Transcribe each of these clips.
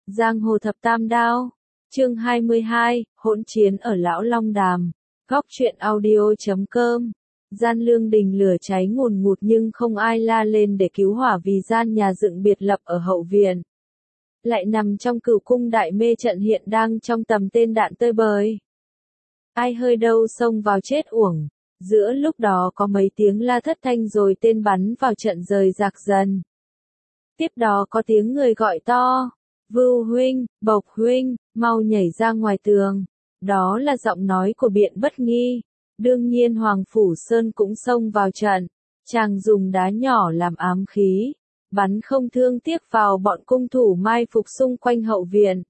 Giang hồ thập tam đao. Chương 22, hỗn chiến ở Lão Long Đàm. Góc truyện audio.com. Gian lương đình lửa cháy ngùn ngụt nhưng không ai la lên để cứu hỏa vì gian nhà dựng biệt lập ở hậu viện lại nằm trong Cửu cung đại mê trận hiện đang trong tầm tên đạn tơi bời. Ai hơi đâu xông vào chết uổng. Giữa lúc đó có mấy tiếng la thất thanh rồi tên bắn vào trận rời rạc dần. Tiếp đó có tiếng người gọi to, Vưu huynh, Bộc huynh, mau nhảy ra ngoài tường. Đó là giọng nói của Biện Bất Nghi. Đương nhiên Hoàng Phủ Sơn cũng xông vào trận. Chàng dùng đá nhỏ làm ám khí, bắn không thương tiếc vào bọn cung thủ mai phục xung quanh hậu viện.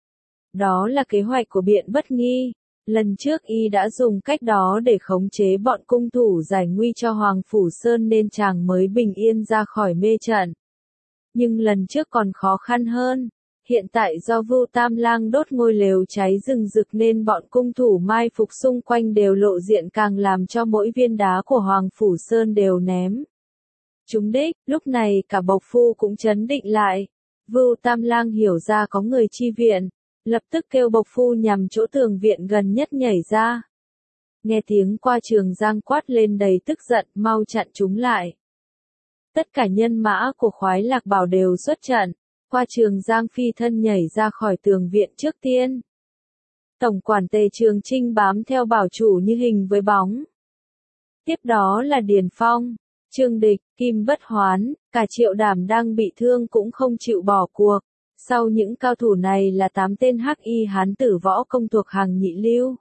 Đó là kế hoạch của Biện Bất Nghi. Lần trước y đã dùng cách đó để khống chế bọn cung thủ giải nguy cho Hoàng Phủ Sơn nên chàng mới bình yên ra khỏi mê trận. Nhưng lần trước còn khó khăn hơn. Hiện tại do Vưu Tam Lang đốt ngôi lều cháy rừng rực nên bọn cung thủ mai phục xung quanh đều lộ diện càng làm cho mỗi viên đá của Hoàng Phủ Sơn đều ném trúng đích. Lúc này cả Bộc Phu cũng trấn định lại. Vưu Tam Lang hiểu ra có người chi viện, lập tức kêu Bộc Phu nhằm chỗ tường viện gần nhất nhảy ra. Nghe tiếng Qua Trường Giang quát lên đầy tức giận, mau chặn chúng lại. Tất cả nhân mã của Khoái Lạc Bảo đều xuất trận. Qua Trường Giang phi thân nhảy ra khỏi tường viện trước tiên. Tổng quản Tề Trường Chinh bám theo bảo chủ như hình với bóng. Tiếp đó là Điền Phong, Trương Địch, Kim Bất Hoán, cả Triệu Đảm đang bị thương cũng không chịu bỏ cuộc. Sau những cao thủ này là 8 tên hắc y hán tử võ công thuộc hàng nhị lưu.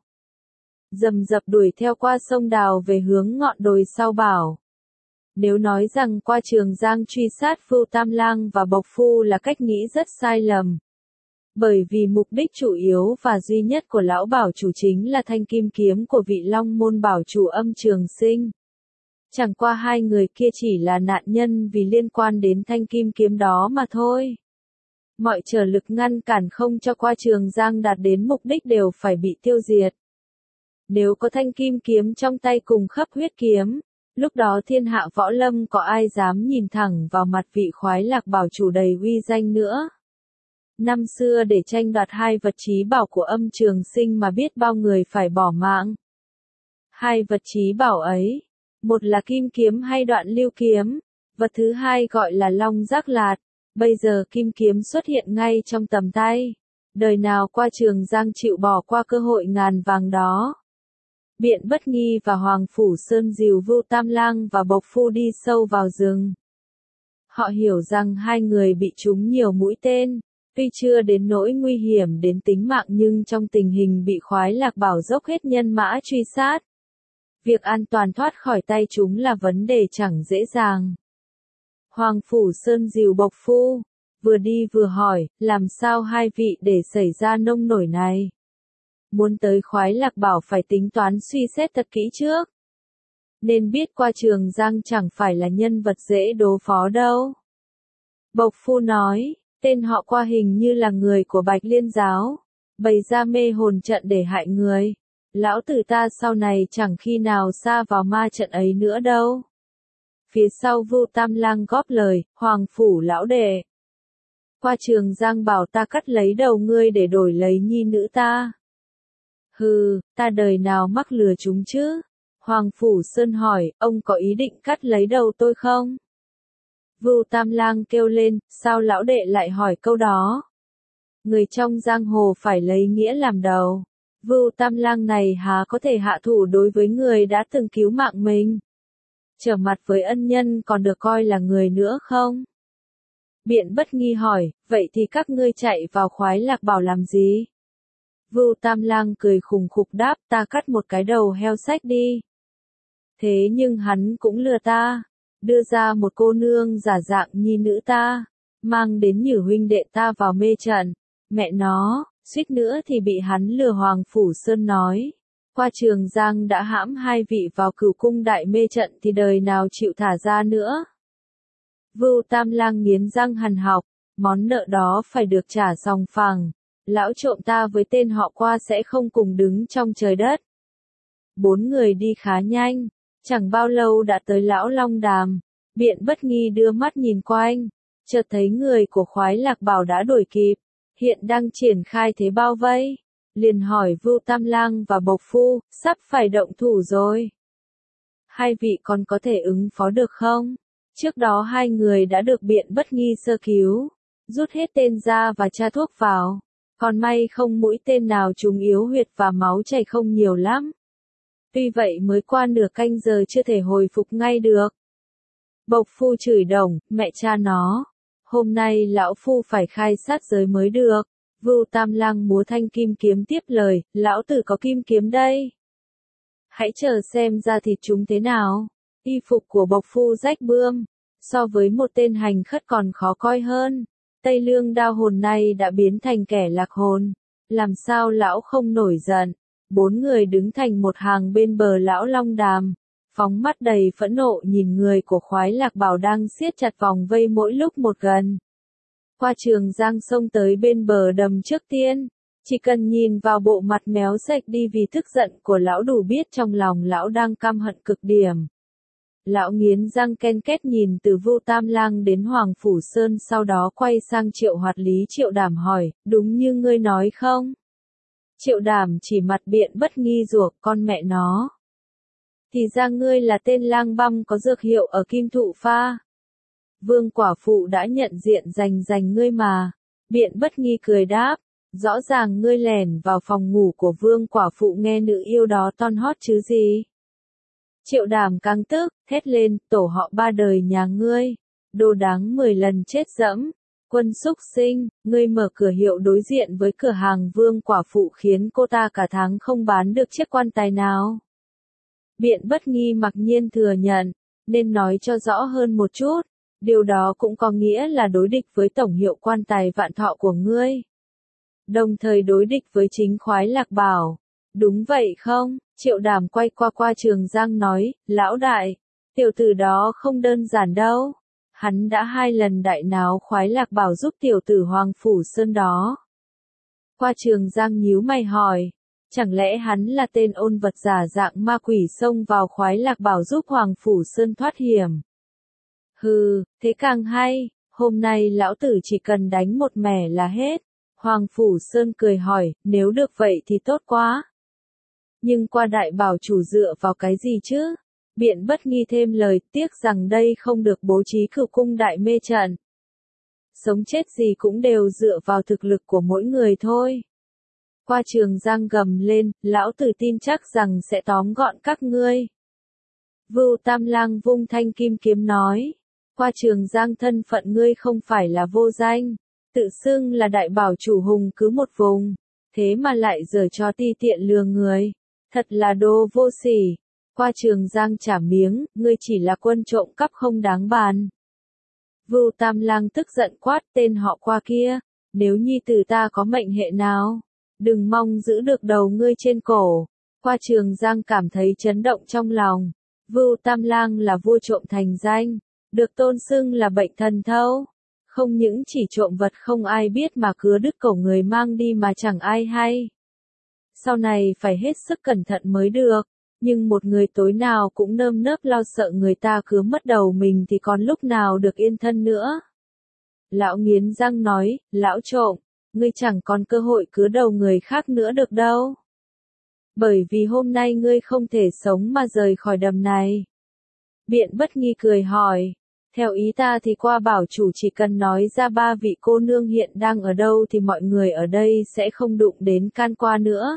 Dầm dập đuổi theo qua sông Đào về hướng ngọn đồi Sao Bảo. Nếu nói rằng Qua Trường Giang truy sát Vưu Tam Lang và Bộc Phu là cách nghĩ rất sai lầm. Bởi vì mục đích chủ yếu và duy nhất của lão bảo chủ chính là thanh kim kiếm của vị Long Môn bảo chủ Âm Trường Sinh. Chẳng qua hai người kia chỉ là nạn nhân vì liên quan đến thanh kim kiếm đó mà thôi. Mọi trở lực ngăn cản không cho Qua Trường Giang đạt đến mục đích đều phải bị tiêu diệt. Nếu có thanh kim kiếm trong tay cùng khắp huyết kiếm, lúc đó thiên hạ võ lâm có ai dám nhìn thẳng vào mặt vị Khoái Lạc bảo chủ đầy uy danh nữa. Năm xưa để tranh đoạt hai vật chí bảo của Âm Trường Sinh mà biết bao người phải bỏ mạng. Hai vật chí bảo ấy, một là kim kiếm hay Đoạn Lưu kiếm, vật thứ hai gọi là Long Giác Lạt. Bây giờ kim kiếm xuất hiện ngay trong tầm tay. Đời nào Qua Trường Giang chịu bỏ qua cơ hội ngàn vàng đó. Biện Bất Nghi và Hoàng Phủ Sơn dìu Vưu Tam Lang và Bộc Phu đi sâu vào rừng. Họ hiểu rằng hai người bị trúng nhiều mũi tên, tuy chưa đến nỗi nguy hiểm đến tính mạng nhưng trong tình hình bị Khoái Lạc Bảo dốc hết nhân mã truy sát. Việc an toàn thoát khỏi tay chúng là vấn đề chẳng dễ dàng. Hoàng Phủ Sơn dìu Bộc Phu, vừa đi vừa hỏi, làm sao hai vị để xảy ra nông nổi này? Muốn tới Khoái Lạc Bảo phải tính toán suy xét thật kỹ trước. Nên biết Qua Trường Giang chẳng phải là nhân vật dễ đối phó đâu. Bộc Phu nói, tên họ Qua hình như là người của Bạch Liên giáo, bày ra mê hồn trận để hại người. Lão tử ta sau này chẳng khi nào xa vào ma trận ấy nữa đâu. Phía sau Vưu Tam Lang góp lời, Hoàng Phủ lão đệ. Qua Trường Giang bảo ta cắt lấy đầu ngươi để đổi lấy nhi nữ ta. Hừ, ta đời nào mắc lừa chúng chứ? Hoàng Phủ Sơn hỏi, ông có ý định cắt lấy đầu tôi không? Vưu Tam Lang kêu lên, sao lão đệ lại hỏi câu đó? Người trong giang hồ phải lấy nghĩa làm đầu. Vưu Tam Lang này há có thể hạ thủ đối với người đã từng cứu mạng mình? Trở mặt với ân nhân còn được coi là người nữa không? Biện Bất Nghi hỏi, vậy thì các ngươi chạy vào Khoái Lạc Bảo làm gì? Vưu Tam Lang cười khùng khục đáp, ta cắt một cái đầu heo sách đi. Thế nhưng hắn cũng lừa ta, đưa ra một cô nương giả dạng nhi nữ ta, mang đến nhử huynh đệ ta vào mê trận. Mẹ nó, suýt nữa thì bị hắn lừa. Hoàng Phủ Sơn nói, Qua Trường Giang đã hãm hai vị vào Cửu cung đại mê trận thì đời nào chịu thả ra nữa. Vưu Tam Lang nghiến răng hằn học, món nợ đó phải được trả sòng phẳng. Lão trộm ta với tên họ Qua sẽ không cùng đứng trong trời đất. 4 người đi khá nhanh, chẳng bao lâu đã tới Lão Long Đàm. Biện Bất Nghi đưa mắt nhìn quanh, chợt thấy người của Khoái Lạc Bảo đã đuổi kịp. hiện đang triển khai thế bao vây. Liền hỏi Vưu Tam Lang và Bộc Phu, sắp phải động thủ rồi. Hai vị còn có thể ứng phó được không? Trước đó hai người đã được Biện Bất Nghi sơ cứu, rút hết tên ra và tra thuốc vào. Còn may không mũi tên nào trúng yếu huyệt và máu chảy không nhiều lắm. Tuy vậy mới qua nửa canh giờ chưa thể hồi phục ngay được. Bộc Phu chửi đồng, mẹ cha nó. Hôm nay lão phu phải khai sát giới mới được. Vưu Tam Lang múa thanh kim kiếm tiếp lời, lão tử có kim kiếm đây. Hãy chờ xem da thịt chúng thế nào. Y phục của Bộc Phu rách bươm, so với một tên hành khất còn khó coi hơn. Tây Lương đao hồn này đã biến thành kẻ lạc hồn. Làm sao lão không nổi giận? Bốn người đứng thành một hàng bên bờ lão Long Đàm, phóng mắt đầy phẫn nộ nhìn người của Khoái Lạc Bảo đang siết chặt vòng vây mỗi lúc một gần. Qua Trường Giang xông tới bên bờ đầm trước tiên, chỉ cần nhìn vào bộ mặt méo sạch đi vì tức giận của lão đủ biết trong lòng lão đang căm hận cực điểm. Lão nghiến răng ken két nhìn từ Vưu Tam Lang đến Hoàng Phủ Sơn, sau đó quay sang Triệu Hoạt Lý Triệu Đảm hỏi, đúng như ngươi nói không? Triệu Đảm chỉ mặt Biện Bất Nghi ruột, con mẹ nó. Thì ra ngươi là tên lang băm có dược hiệu ở Kim Thụ Pha. Vương quả phụ đã nhận diện rành ngươi mà. Biện Bất Nghi cười đáp, rõ ràng ngươi lẻn vào phòng ngủ của Vương quả phụ nghe nữ yêu đó ton hót chứ gì. Triệu Đàm căng tức, thét lên, tổ họ ba đời nhà ngươi, đồ đáng 10 lần chết dẫm. Quân xúc sinh, ngươi mở cửa hiệu đối diện với cửa hàng Vương quả phụ khiến cô ta cả tháng không bán được chiếc quan tài nào. Biện Bất Nghi mặc nhiên thừa nhận, nên nói cho rõ hơn một chút, điều đó cũng có nghĩa là đối địch với tổng hiệu quan tài Vạn Thọ của ngươi. Đồng thời đối địch với chính Khoái Lạc Bảo. Đúng vậy không? Triệu Đàm quay qua Trường Giang nói, lão đại, tiểu tử đó không đơn giản đâu. Hắn đã 2 lần đại náo Khoái Lạc Bảo giúp tiểu tử Hoàng Phủ Sơn đó. Qua Trường Giang nhíu mày hỏi, chẳng lẽ hắn là tên ôn vật giả dạng ma quỷ xông vào Khoái Lạc Bảo giúp Hoàng Phủ Sơn thoát hiểm? Hừ, thế càng hay, hôm nay lão tử chỉ cần đánh một mẻ là hết. Hoàng Phủ Sơn cười hỏi, nếu được vậy thì tốt quá. Nhưng qua đại bảo chủ dựa vào cái gì chứ? Biện Bất Nghi thêm lời, tiếc rằng đây không được bố trí Cửu Cung đại mê trận. Sống chết gì cũng đều dựa vào thực lực của mỗi người thôi. Qua Trường Giang gầm lên, lão tử tin chắc rằng sẽ tóm gọn các ngươi. Vưu Tam Lang vung thanh kim kiếm nói, qua Trường Giang thân phận ngươi không phải là vô danh, tự xưng là đại bảo chủ hùng cứ một vùng, thế mà lại giở trò ti tiện lừa người, thật là đồ vô sỉ. Qua Trường Giang trả miếng, ngươi chỉ là quân trộm cắp không đáng bàn. Vưu Tam Lang tức giận quát, tên họ Qua kia, nếu nhi tử ta có mệnh hệ nào, đừng mong giữ được đầu ngươi trên cổ. Qua Trường Giang cảm thấy chấn động trong lòng. Vưu Tam Lang là vua trộm thành danh, được tôn xưng là bệnh thần thâu. Không những chỉ trộm vật không ai biết mà cứa đứt cổ người mang đi mà chẳng ai hay. Sau này phải hết sức cẩn thận mới được. Nhưng một người tối nào cũng nơm nớp lo sợ người ta cứa mất đầu mình thì còn lúc nào được yên thân nữa. Lão nghiến răng nói, lão trộm, ngươi chẳng còn cơ hội cứa đầu người khác nữa được đâu. Bởi vì hôm nay ngươi không thể sống mà rời khỏi đầm này. Biện Bất Nghi cười hỏi, theo ý ta thì qua bảo chủ chỉ cần nói ra 3 vị cô nương hiện đang ở đâu thì mọi người ở đây sẽ không đụng đến can qua nữa.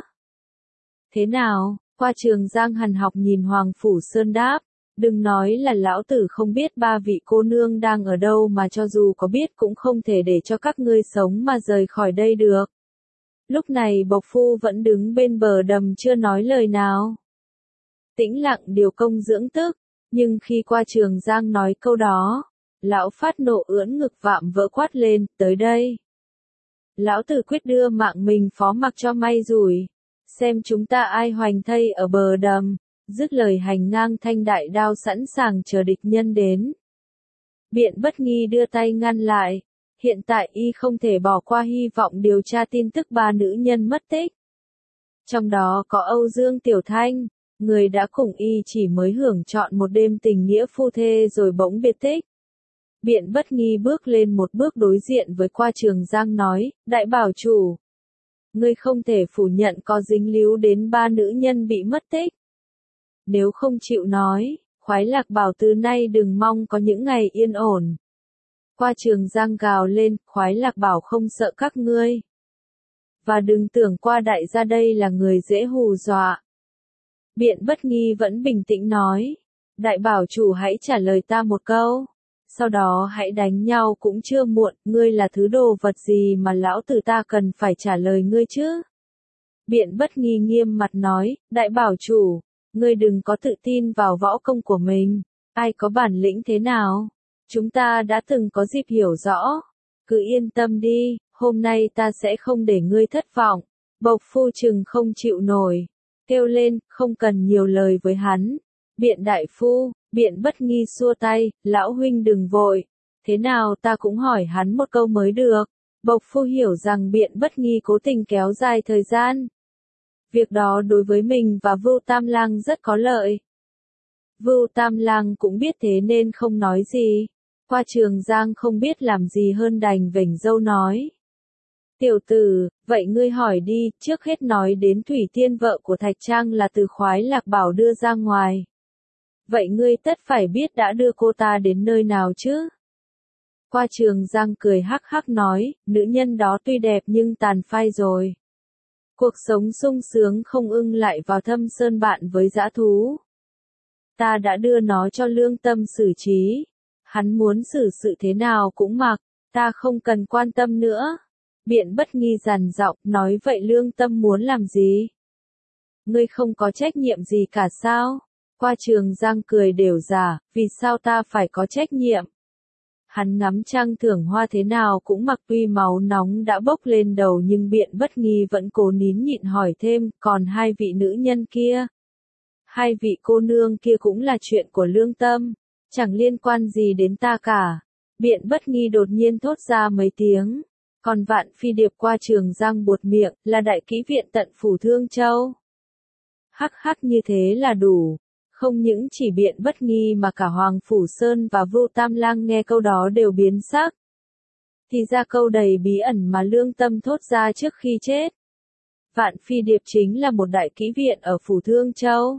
Thế nào? Qua Trường Giang hằn học nhìn Hoàng Phủ Sơn đáp, đừng nói là lão tử không biết 3 vị cô nương đang ở đâu, mà cho dù có biết cũng không thể để cho các ngươi sống mà rời khỏi đây được. Lúc này Bộc Phu vẫn đứng bên bờ đầm chưa nói lời nào. Tĩnh lặng điều công dưỡng tức, nhưng khi Qua Trường Giang nói câu đó, lão phát nộ ưỡn ngực vạm vỡ quát lên, tới đây. Lão tử quyết đưa mạng mình phó mặc cho may rủi. Xem chúng ta ai hoành thây ở bờ đầm, dứt lời hành ngang thanh đại đao sẵn sàng chờ địch nhân đến. Biện Bất Nghi đưa tay ngăn lại, hiện tại y không thể bỏ qua hy vọng điều tra tin tức 3 nữ nhân mất tích. Trong đó có Âu Dương Tiểu Thanh, người đã cùng y chỉ mới hưởng trọn một đêm tình nghĩa phu thê rồi bỗng biệt tích. Biện Bất Nghi bước lên một bước đối diện với Qua Trường Giang nói, đại bảo chủ. Ngươi không thể phủ nhận có dính líu đến 3 nữ nhân bị mất tích. Nếu không chịu nói, Khoái Lạc Bảo từ nay đừng mong có những ngày yên ổn. Qua Trường Giang gào lên, Khoái Lạc Bảo không sợ các ngươi. Và đừng tưởng Qua đại gia đây là người dễ hù dọa. Biện Bất Nghi vẫn bình tĩnh nói, đại bảo chủ hãy trả lời ta một câu. Sau đó hãy đánh nhau cũng chưa muộn, ngươi là thứ đồ vật gì mà lão tử ta cần phải trả lời ngươi chứ? Biện Bất Nghi nghiêm mặt nói, đại bảo chủ, ngươi đừng có tự tin vào võ công của mình, ai có bản lĩnh thế nào? Chúng ta đã từng có dịp hiểu rõ, cứ yên tâm đi, hôm nay ta sẽ không để ngươi thất vọng. Bộc Phu Trừng không chịu nổi, kêu lên, không cần nhiều lời với hắn. Biện đại phu, Biện Bất Nghi xua tay, lão huynh đừng vội, thế nào ta cũng hỏi hắn một câu mới được. Bộc Phu hiểu rằng Biện Bất Nghi cố tình kéo dài thời gian. Việc đó đối với mình và Vưu Tam Lang rất có lợi. Vưu Tam Lang cũng biết thế nên không nói gì. Qua Trường Giang không biết làm gì hơn đành vểnh râu nói. Tiểu tử, vậy ngươi hỏi đi, trước hết nói đến Thủy Tiên vợ của Thạch Trang là từ Khoái Lạc Bảo đưa ra ngoài. Vậy ngươi tất phải biết đã đưa cô ta đến nơi nào chứ? Qua Trường Giang cười hắc hắc nói, nữ nhân đó tuy đẹp nhưng tàn phai rồi. Cuộc sống sung sướng không ưng lại vào Thâm Sơn bạn với dã thú. Ta đã đưa nó cho Lương Tâm xử trí. Hắn muốn xử sự thế nào cũng mặc, ta không cần quan tâm nữa. Biện Bất Nghi dằn giọng, nói vậy Lương Tâm muốn làm gì? Ngươi không có trách nhiệm gì cả sao? Qua Trường Giang cười đều giả, vì sao ta phải có trách nhiệm? Hắn ngắm trăng thưởng hoa thế nào cũng mặc, tuy máu nóng đã bốc lên đầu nhưng Biện Bất Nghi vẫn cố nín nhịn hỏi thêm, còn 2 vị nữ nhân kia? 2 vị cô nương kia cũng là chuyện của Lương Tâm, chẳng liên quan gì đến ta cả. Biện Bất Nghi đột nhiên thốt ra mấy tiếng. Còn Vạn Phi Điệp Qua Trường Giang buột miệng, là đại kỹ viện tận phủ Thương Châu. Hắc hắc, như thế là đủ. Không những chỉ Biện Bất Nghi mà cả Hoàng Phủ Sơn và Vưu Tam Lang nghe câu đó đều biến sắc. Thì ra câu đầy bí ẩn mà Lương Tâm thốt ra trước khi chết. Vạn Phi Điệp chính là một đại kỹ viện ở phủ Thương Châu.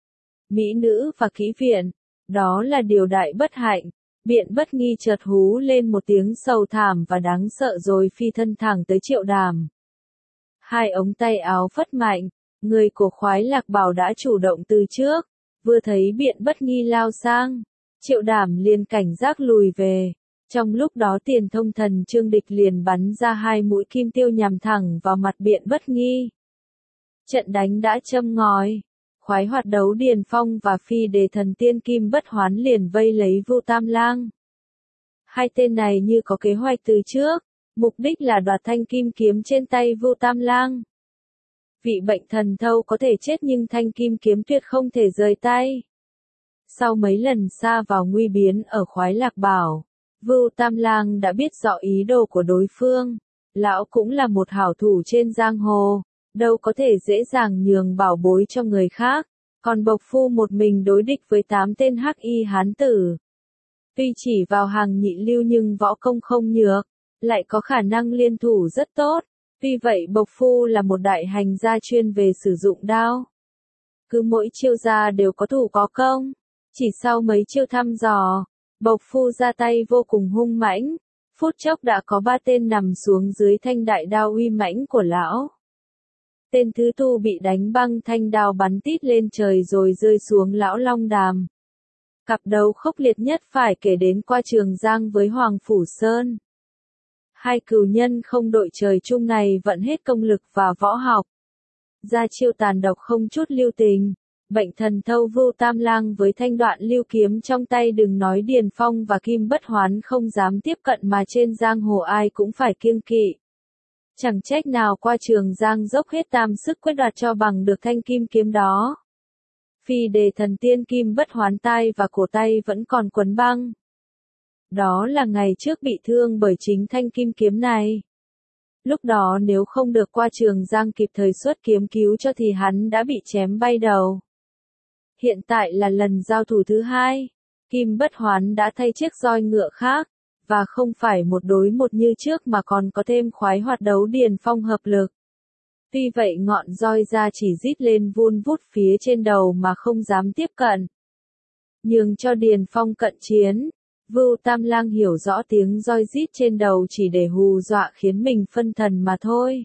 Mỹ nữ và kỹ viện, đó là điều đại bất hạnh. Biện Bất Nghi chợt hú lên một tiếng sầu thảm và đáng sợ rồi phi thân thẳng tới Triệu Đàm. 2 ống tay áo phất mạnh, người của Khoái Lạc Bảo đã chủ động từ trước, vừa thấy Biện Bất Nghi lao sang, Triệu Đàm liền cảnh giác lùi về. Trong lúc đó Tiền Thông Thần Trương Địch liền bắn ra 2 mũi kim tiêu nhằm thẳng vào mặt Biện Bất Nghi. Trận đánh đã châm ngòi. Khoái Hoạt Đấu Điền Phong và Phi Đề Thần Tiên Kim Bất Hoán liền vây lấy Vưu Tam Lang. 2 tên này như có kế hoạch từ trước, mục đích là đoạt thanh kim kiếm trên tay Vưu Tam Lang. Vị bệnh thần thâu có thể chết nhưng thanh kim kiếm tuyệt không thể rời tay. Sau mấy lần sa vào nguy biến ở Khoái Lạc Bảo, Vưu Tam Lang đã biết rõ ý đồ của đối phương. Lão cũng là một hảo thủ trên giang hồ, đâu có thể dễ dàng nhường bảo bối cho người khác. Còn Bộc Phu một mình đối địch với 8 tên hắc y hán tử. Tuy chỉ vào hàng nhị lưu nhưng võ công không nhược, lại có khả năng liên thủ rất tốt. Tuy vậy Bộc Phu là một đại hành gia chuyên về sử dụng đao. Cứ mỗi chiêu ra đều có thủ có công. Chỉ sau mấy chiêu thăm dò, Bộc Phu ra tay vô cùng hung mãnh. Phút chốc đã có 3 tên nằm xuống dưới thanh đại đao uy mãnh của lão. Tên thứ tu bị đánh băng thanh đao bắn tít lên trời rồi rơi xuống Lão Long Đàm. Cặp đấu khốc liệt nhất phải kể đến Qua Trường Giang với Hoàng Phủ Sơn. 2 cừu nhân không đội trời chung này vận hết công lực và võ học. Ra chiêu tàn độc không chút lưu tình. Bệnh thần thâu Vưu Tam Lang với thanh đoạn lưu kiếm trong tay, đừng nói Điền Phong và Kim Bất Hoán không dám tiếp cận mà trên giang hồ ai cũng phải kiêng kỵ. Chẳng trách nào Qua Trường Giang dốc hết tam sức quyết đoạt cho bằng được thanh kim kiếm đó. Phi Đề Thần Tiên Kim Bất Hoán tai và cổ tay vẫn còn quấn băng. Đó là ngày trước bị thương bởi chính thanh kim kiếm này. Lúc đó nếu không được Qua Trường Giang kịp thời xuất kiếm cứu cho thì hắn đã bị chém bay đầu. Hiện tại là lần giao thủ thứ 2. Kim Bất Hoán đã thay chiếc roi ngựa khác, và không phải một đối một như trước mà còn có thêm khoái hoạt đấu Điền Phong hợp lực. Tuy vậy ngọn roi ra chỉ rít lên vun vút phía trên đầu mà không dám tiếp cận. Nhường cho Điền Phong cận chiến, Vưu Tam Lang hiểu rõ tiếng roi rít trên đầu chỉ để hù dọa khiến mình phân thần mà thôi.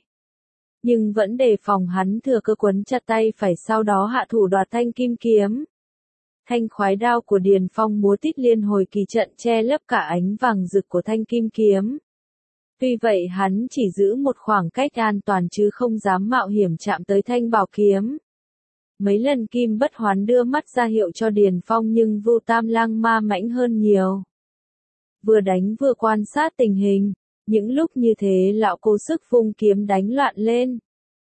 Nhưng vẫn đề phòng hắn thừa cơ quấn chặt tay phải sau đó hạ thủ đoạt thanh kim kiếm. Thanh khoái đao của Điền Phong múa tít liên hồi kỳ trận che lấp cả ánh vàng rực của thanh kim kiếm. Tuy vậy hắn chỉ giữ một khoảng cách an toàn chứ không dám mạo hiểm chạm tới thanh bảo kiếm. Mấy lần Kim Bất Hoán đưa mắt ra hiệu cho Điền Phong nhưng Vưu Tam Lang ma mãnh hơn nhiều. Vừa đánh vừa quan sát tình hình, những lúc như thế lão cố sức vung kiếm đánh loạn lên.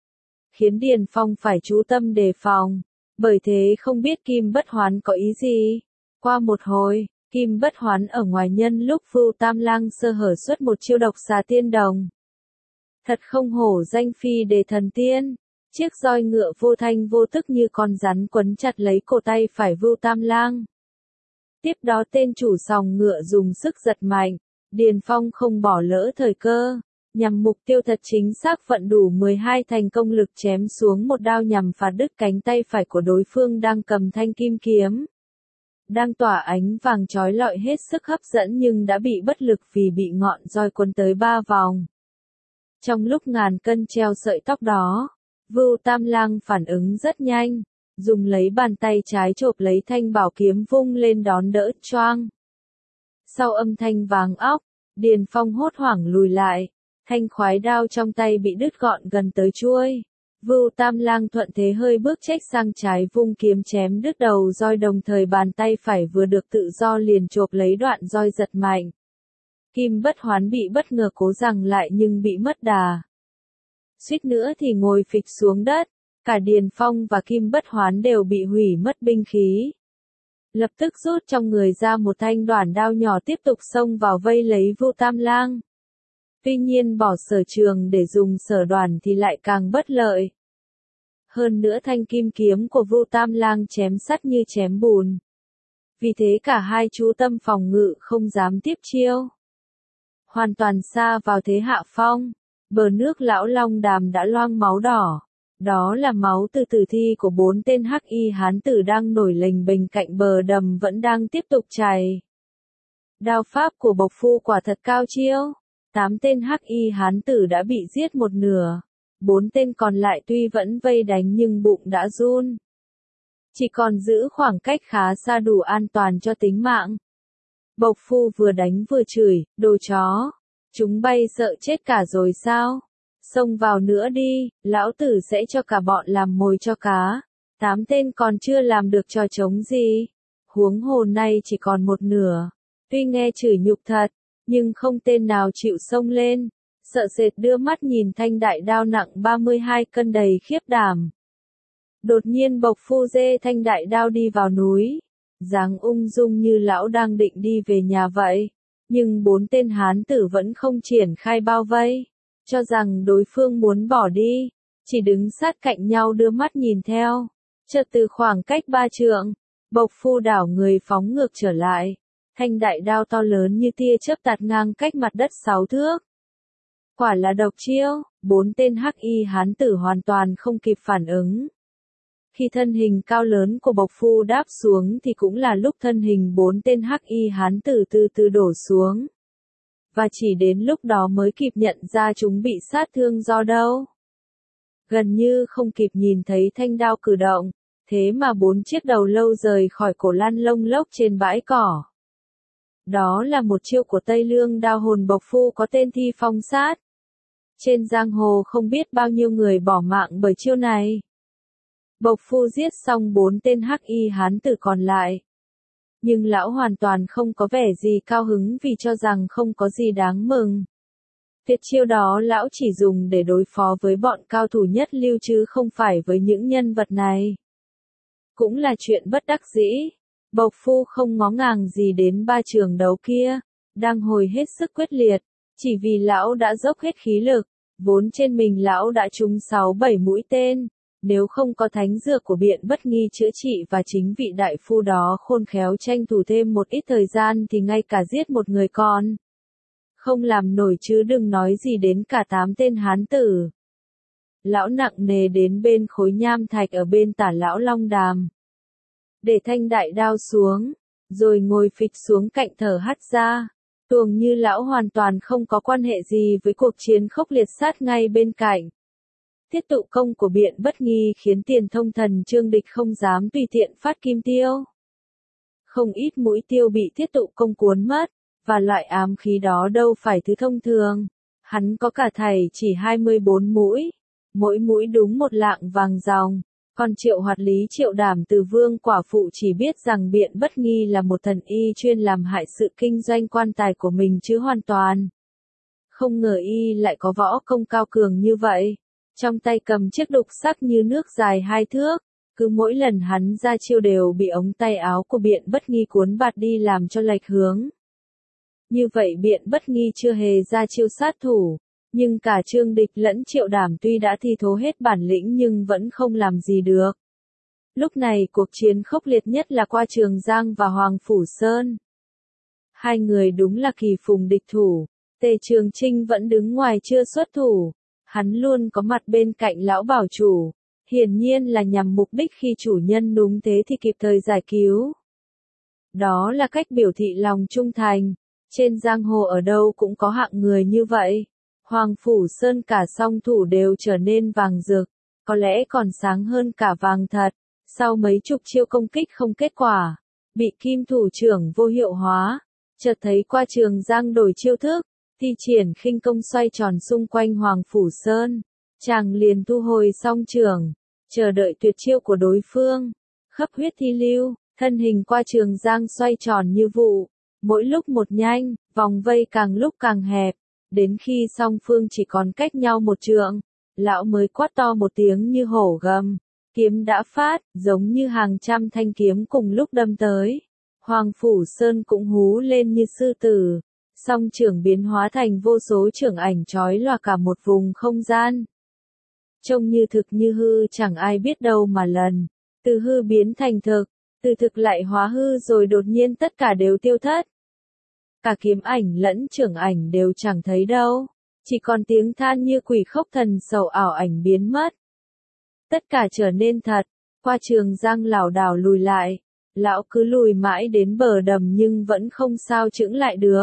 Khiến Điền Phong phải chú tâm đề phòng, bởi thế không biết Kim Bất Hoán có ý gì. Qua một hồi, Kim Bất Hoán ở ngoài nhân lúc Vưu Tam Lang sơ hở xuất một chiêu độc xà tiên đồng. Thật không hổ danh phi đề thần tiên, chiếc roi ngựa vô thanh vô tức như con rắn quấn chặt lấy cổ tay phải Vưu Tam Lang. Tiếp đó tên chủ sòng ngựa dùng sức giật mạnh, Điền Phong không bỏ lỡ thời cơ, nhằm mục tiêu thật chính xác vận đủ 12 thành công lực chém xuống một đao nhằm phá đứt cánh tay phải của đối phương đang cầm thanh kim kiếm. Đang tỏa ánh vàng chói lọi hết sức hấp dẫn nhưng đã bị bất lực vì bị ngọn roi quấn tới 3 vòng. Trong lúc ngàn cân treo sợi tóc đó, Vưu Tam Lang phản ứng rất nhanh, dùng lấy bàn tay trái chộp lấy thanh bảo kiếm vung lên đón đỡ choang. Sau âm thanh vàng óc, Điền Phong hốt hoảng lùi lại, thanh khoái đao trong tay bị đứt gọn gần tới chuôi. Vưu Tam Lang thuận thế hơi bước chếch sang trái vung kiếm chém đứt đầu roi đồng thời bàn tay phải vừa được tự do liền chộp lấy đoạn roi giật mạnh. Kim Bất Hoán bị bất ngờ cố giằng lại nhưng bị mất đà. Suýt nữa thì ngồi phịch xuống đất, cả Điền Phong và Kim Bất Hoán đều bị hủy mất binh khí. Lập tức rút trong người ra một thanh đoản đao nhỏ tiếp tục xông vào vây lấy Vưu Tam Lang. Tuy nhiên bỏ sở trường để dùng sở đoản thì lại càng bất lợi. Hơn nữa thanh kim kiếm của Vưu Tam Lang chém sắt như chém bùn. Vì thế cả hai chú tâm phòng ngự không dám tiếp chiêu. Hoàn toàn sa vào thế hạ phong, bờ nước Lão Long Đàm đã loang máu đỏ. Đó là máu từ tử thi của 4 tên hắc y hán tử đang nổi lềnh bềnh cạnh bờ đầm vẫn đang tiếp tục chảy. Đao pháp của Bộc Phu quả thật cao chiêu. 8 tên hắc y hán tử đã bị giết một nửa. 4 tên còn lại tuy vẫn vây đánh nhưng bụng đã run. Chỉ còn giữ khoảng cách khá xa đủ an toàn cho tính mạng. Bộc Phu vừa đánh vừa chửi, đồ chó. Chúng bay sợ chết cả rồi sao? Xông vào nữa đi, lão tử sẽ cho cả bọn làm mồi cho cá. 8 tên còn chưa làm được trò trống gì. Huống hồ nay chỉ còn một nửa. Tuy nghe chửi nhục thật, nhưng không tên nào chịu xông lên. Sợ sệt đưa mắt nhìn thanh đại đao nặng 32 cân đầy khiếp đảm. Đột nhiên Bộc Phu dê thanh đại đao đi vào núi. Dáng ung dung như lão đang định đi về nhà vậy. Nhưng 4 tên hán tử vẫn không triển khai bao vây. Cho rằng đối phương muốn bỏ đi. Chỉ đứng sát cạnh nhau đưa mắt nhìn theo. Chợt từ khoảng cách 3 trượng, Bộc Phu đảo người phóng ngược trở lại. Thanh đại đao to lớn như tia chớp tạt ngang cách mặt đất 6 thước. Quả là độc chiêu, 4 tên hắc y hán tử hoàn toàn không kịp phản ứng. Khi thân hình cao lớn của Bộc Phu đáp xuống thì cũng là lúc thân hình 4 tên hắc y hán tử từ từ đổ xuống. Và chỉ đến lúc đó mới kịp nhận ra chúng bị sát thương do đâu. Gần như không kịp nhìn thấy thanh đao cử động, thế mà 4 chiếc đầu lâu rời khỏi cổ lăn lông lốc trên bãi cỏ. Đó là một chiêu của Tây Lương đao hồn Bộc Phu có tên Thi Phong Sát. Trên giang hồ không biết bao nhiêu người bỏ mạng bởi chiêu này. Bộc Phu giết xong 4 tên hắc y hán tử còn lại. Nhưng lão hoàn toàn không có vẻ gì cao hứng vì cho rằng không có gì đáng mừng. Tuyệt chiêu đó lão chỉ dùng để đối phó với bọn cao thủ nhất lưu chứ không phải với những nhân vật này. Cũng là chuyện bất đắc dĩ. Bộc Phu không ngó ngàng gì đến 3 trường đấu kia, đang hồi hết sức quyết liệt, chỉ vì lão đã dốc hết khí lực, vốn trên mình lão đã trúng 6-7 mũi tên, Nếu không có thánh dược của Biện Bất Nghi chữa trị và chính vị đại phu đó khôn khéo tranh thủ thêm một ít thời gian thì ngay cả giết một người con không làm nổi chứ đừng nói gì đến cả 8 tên hán tử. Lão nặng nề đến bên khối nham thạch ở bên tả lão long đàm. Để thanh đại đao xuống, rồi ngồi phịch xuống cạnh thở hắt ra. Tuồng như lão hoàn toàn không có quan hệ gì với cuộc chiến khốc liệt sát ngay bên cạnh. Thiết tụ công của Biện Bất Nghi khiến Tiền Thông Thần Trương Địch không dám tùy tiện phát kim tiêu. Không ít mũi tiêu bị thiết tụ công cuốn mất, và loại ám khí đó đâu phải thứ thông thường. Hắn có cả thảy chỉ 24 mũi, mỗi mũi đúng một lạng vàng ròng. Còn Triệu Hoạt Lý Triệu Đảm từ Vương quả phụ chỉ biết rằng Biện Bất Nghi là một thần y chuyên làm hại sự kinh doanh quan tài của mình chứ hoàn toàn. Không ngờ y lại có võ công cao cường như vậy. Trong tay cầm chiếc đục sắc như nước dài 2 thước, cứ mỗi lần hắn ra chiêu đều bị ống tay áo của Biện Bất Nghi cuốn bạt đi làm cho lệch hướng. Như vậy Biện Bất Nghi chưa hề ra chiêu sát thủ, nhưng cả Trương Địch lẫn Triệu Đảm tuy đã thi thố hết bản lĩnh nhưng vẫn không làm gì được. Lúc này cuộc chiến khốc liệt nhất là qua Trường Giang và Hoàng Phủ Sơn. Hai người đúng là kỳ phùng địch thủ, Tề Trường Chinh vẫn đứng ngoài chưa xuất thủ. Hắn luôn có mặt bên cạnh lão bảo chủ, hiển nhiên là nhằm mục đích khi chủ nhân đúng thế thì kịp thời giải cứu. Đó là cách biểu thị lòng trung thành, trên giang hồ ở đâu cũng có hạng người như vậy. Hoàng Phủ Sơn cả song thủ đều trở nên vàng rực, có lẽ còn sáng hơn cả vàng thật, sau mấy chục chiêu công kích không kết quả, bị kim thủ trưởng vô hiệu hóa, chợt thấy qua Trường Giang đổi chiêu thức. Thi triển khinh công xoay tròn xung quanh Hoàng Phủ Sơn, chàng liền thu hồi song trường, chờ đợi tuyệt chiêu của đối phương, khắp huyết thi lưu, thân hình qua Trường Giang xoay tròn như vụ, mỗi lúc một nhanh, vòng vây càng lúc càng hẹp, đến khi song phương chỉ còn cách nhau một trượng, lão mới quát to một tiếng như hổ gầm, kiếm đã phát, giống như hàng trăm thanh kiếm cùng lúc đâm tới. Hoàng Phủ Sơn cũng hú lên như sư tử. Song trưởng biến hóa thành vô số trưởng ảnh chói lòa cả một vùng không gian. Trông như thực như hư chẳng ai biết đâu mà lần. Từ hư biến thành thực, từ thực lại hóa hư rồi đột nhiên tất cả đều tiêu thất. Cả kiếm ảnh lẫn trưởng ảnh đều chẳng thấy đâu. Chỉ còn tiếng than như quỷ khóc thần sầu ảo ảnh biến mất. Tất cả trở nên thật. Qua Trường Giang lảo đảo lùi lại. Lão cứ lùi mãi đến bờ đầm nhưng vẫn không sao chững lại được.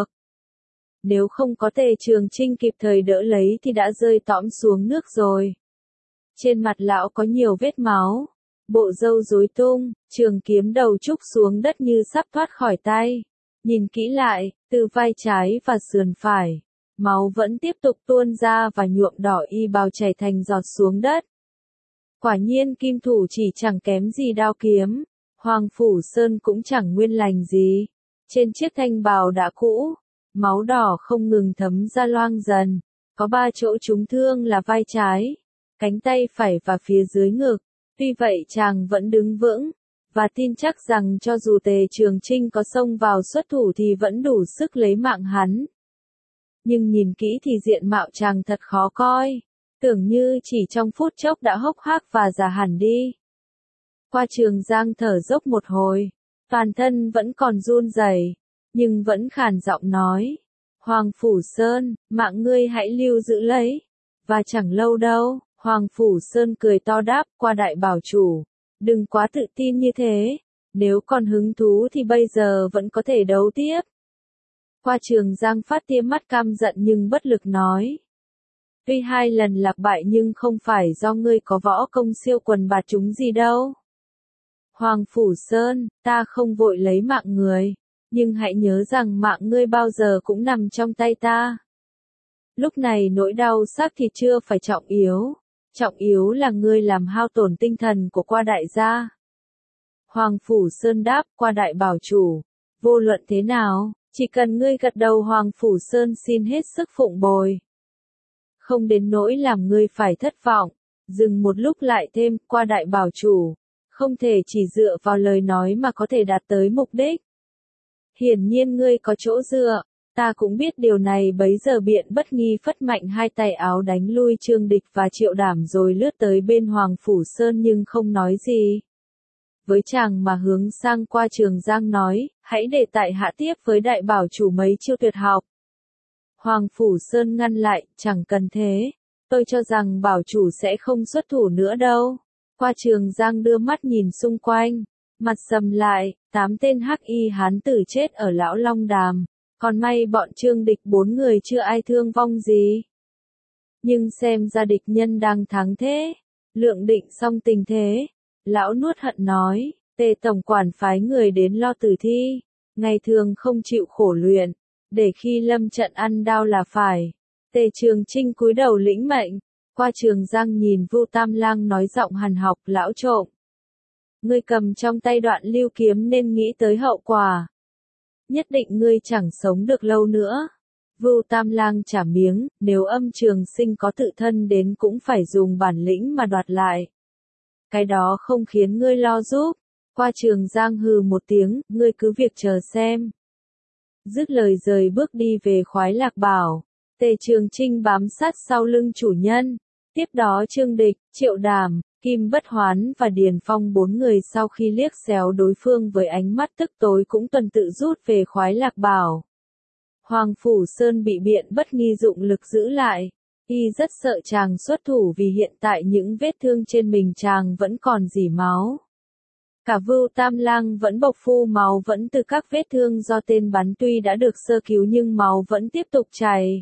Nếu không có Tề Trường Chinh kịp thời đỡ lấy thì đã rơi tõm xuống nước rồi. Trên mặt lão có nhiều vết máu, bộ râu rối tung, trường kiếm đầu trúc xuống đất như sắp thoát khỏi tay. Nhìn kỹ lại, từ vai trái và sườn phải, máu vẫn tiếp tục tuôn ra và nhuộm đỏ y bào chảy thành giọt xuống đất. Quả nhiên kim thủ chỉ chẳng kém gì đao kiếm, Hoàng Phủ Sơn cũng chẳng nguyên lành gì. Trên chiếc thanh bào đã cũ, máu đỏ không ngừng thấm ra loang dần, có 3 chỗ trúng thương là vai trái, cánh tay phải và phía dưới ngực. Tuy vậy chàng vẫn đứng vững, và tin chắc rằng cho dù Tề Trường Chinh có xông vào xuất thủ thì vẫn đủ sức lấy mạng hắn. Nhưng nhìn kỹ thì diện mạo chàng thật khó coi, tưởng như chỉ trong phút chốc đã hốc hác và già hẳn đi. Qua Trường Giang thở dốc một hồi, toàn thân vẫn còn run rẩy, nhưng vẫn khàn giọng nói, Hoàng Phủ Sơn, mạng ngươi hãy lưu giữ lấy. Và chẳng lâu đâu, Hoàng Phủ Sơn cười to đáp qua đại bảo chủ, đừng quá tự tin như thế, nếu còn hứng thú thì bây giờ vẫn có thể đấu tiếp. Qua Trường Giang phát tia mắt căm giận nhưng bất lực nói, tuy 2 lần lạc bại nhưng không phải do ngươi có võ công siêu quần bạt chúng gì đâu. Hoàng Phủ Sơn, ta không vội lấy mạng người, nhưng hãy nhớ rằng mạng ngươi bao giờ cũng nằm trong tay ta. Lúc này nỗi đau xác thịt chưa phải trọng yếu là ngươi làm hao tổn tinh thần của qua đại gia. Hoàng Phủ Sơn đáp qua đại bảo chủ, vô luận thế nào, chỉ cần ngươi gật đầu Hoàng Phủ Sơn xin hết sức phụng bồi. Không đến nỗi làm ngươi phải thất vọng, dừng một lúc lại thêm qua đại bảo chủ, không thể chỉ dựa vào lời nói mà có thể đạt tới mục đích. Hiển nhiên ngươi có chỗ dựa, Ta cũng biết điều này bấy giờ Biện Bất Nghi phất mạnh hai tay áo đánh lui Trương Địch và Triệu Đảm rồi lướt tới bên Hoàng Phủ Sơn nhưng không nói gì. Với chàng mà hướng sang qua Trường Giang nói, hãy để tại hạ tiếp với đại bảo chủ mấy chiêu tuyệt học. Hoàng Phủ Sơn ngăn lại, chẳng cần thế. Tôi cho rằng bảo chủ sẽ không xuất thủ nữa đâu. Qua Trường Giang đưa mắt nhìn xung quanh, mặt sầm lại, 8 tên hắc y hán tử chết ở Lão Long Đàm. Còn may bọn Trương Địch 4 người chưa ai thương vong gì. Nhưng xem ra địch nhân đang thắng thế. Lượng định xong tình thế. Lão nuốt hận nói, Tề tổng quản phái người đến lo tử thi. Ngày thường không chịu khổ luyện. Để khi lâm trận ăn đau là phải. Tề Trường Chinh cúi đầu lĩnh mệnh. Qua Trường Giang nhìn Vu Tam Lang nói giọng hằn học, lão trộm. Ngươi cầm trong tay đoạn lưu kiếm nên nghĩ tới hậu quả. Nhất định ngươi chẳng sống được lâu nữa. Vu Tam Lang trả miếng, nếu Âm Trường Sinh có tự thân đến cũng phải dùng bản lĩnh mà đoạt lại. Cái đó không khiến ngươi lo giúp. Qua Trường Giang hừ một tiếng, ngươi cứ việc chờ xem. Dứt lời rời bước đi về Khoái Lạc Bảo. Tề Trường Chinh bám sát sau lưng chủ nhân. Tiếp đó Trương Địch, Triệu Đàm, Kim Bất Hoán và Điền Phong 4 người sau khi liếc xéo đối phương với ánh mắt tức tối cũng tuần tự rút về Khoái Lạc Bảo. Hoàng Phủ Sơn bị Biện Bất Nghi dụng lực giữ lại. Y rất sợ chàng xuất thủ vì hiện tại những vết thương trên mình chàng vẫn còn rỉ máu. Cả Vưu Tam Lang vẫn bộc phu máu vẫn từ các vết thương do tên bắn tuy đã được sơ cứu nhưng máu vẫn tiếp tục chảy.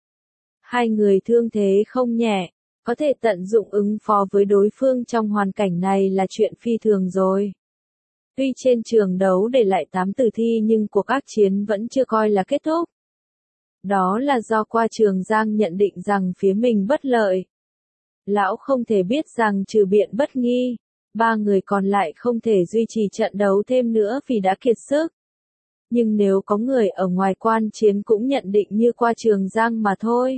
Hai người thương thế không nhẹ, có thể tận dụng ứng phó với đối phương trong hoàn cảnh này là chuyện phi thường rồi. Tuy trên trường đấu để lại 8 tử thi nhưng cuộc ác chiến vẫn chưa coi là kết thúc. Đó là do Qua Trường Giang nhận định rằng phía mình bất lợi. Lão không thể biết rằng trừ Biện Bất Nghi, 3 người còn lại không thể duy trì trận đấu thêm nữa vì đã kiệt sức. Nhưng nếu có người ở ngoài quan chiến cũng nhận định như Qua Trường Giang mà thôi.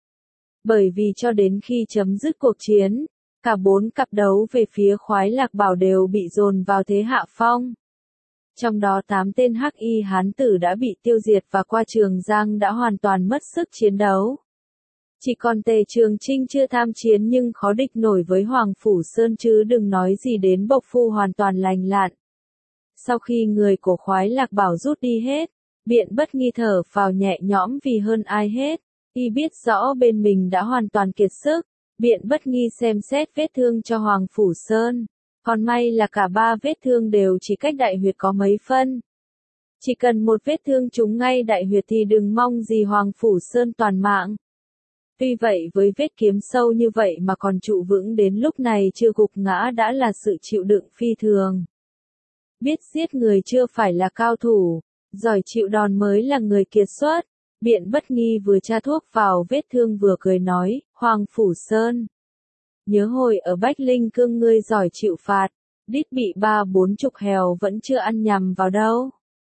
Bởi vì cho đến khi chấm dứt cuộc chiến, cả 4 cặp đấu về phía Khoái Lạc Bảo đều bị dồn vào thế hạ phong. Trong đó 8 tên hắc y hán tử đã bị tiêu diệt và Qua Trường Giang đã hoàn toàn mất sức chiến đấu. Chỉ còn Tề Trường Chinh chưa tham chiến nhưng khó địch nổi với Hoàng Phủ Sơn chứ đừng nói gì đến bộc phu hoàn toàn lành lặn. Sau khi người của Khoái Lạc Bảo rút đi hết, Biện Bất Nghi thở phào nhẹ nhõm vì hơn ai hết. Y biết rõ bên mình đã hoàn toàn kiệt sức. Biện Bất Nghi xem xét vết thương cho Hoàng Phủ Sơn. Còn may là cả 3 vết thương đều chỉ cách đại huyệt có mấy phân. Chỉ cần một vết thương trúng ngay đại huyệt thì đừng mong gì Hoàng Phủ Sơn toàn mạng. Tuy vậy với vết kiếm sâu như vậy mà còn trụ vững đến lúc này chưa gục ngã đã là sự chịu đựng phi thường. Biết giết người chưa phải là cao thủ, giỏi chịu đòn mới là người kiệt xuất. Biện Bất Nghi vừa tra thuốc vào vết thương vừa cười nói, Hoàng Phủ Sơn. Nhớ hồi ở Bách Linh Cương ngươi giỏi chịu phạt, đít bị 30-40 hèo vẫn chưa ăn nhầm vào đâu.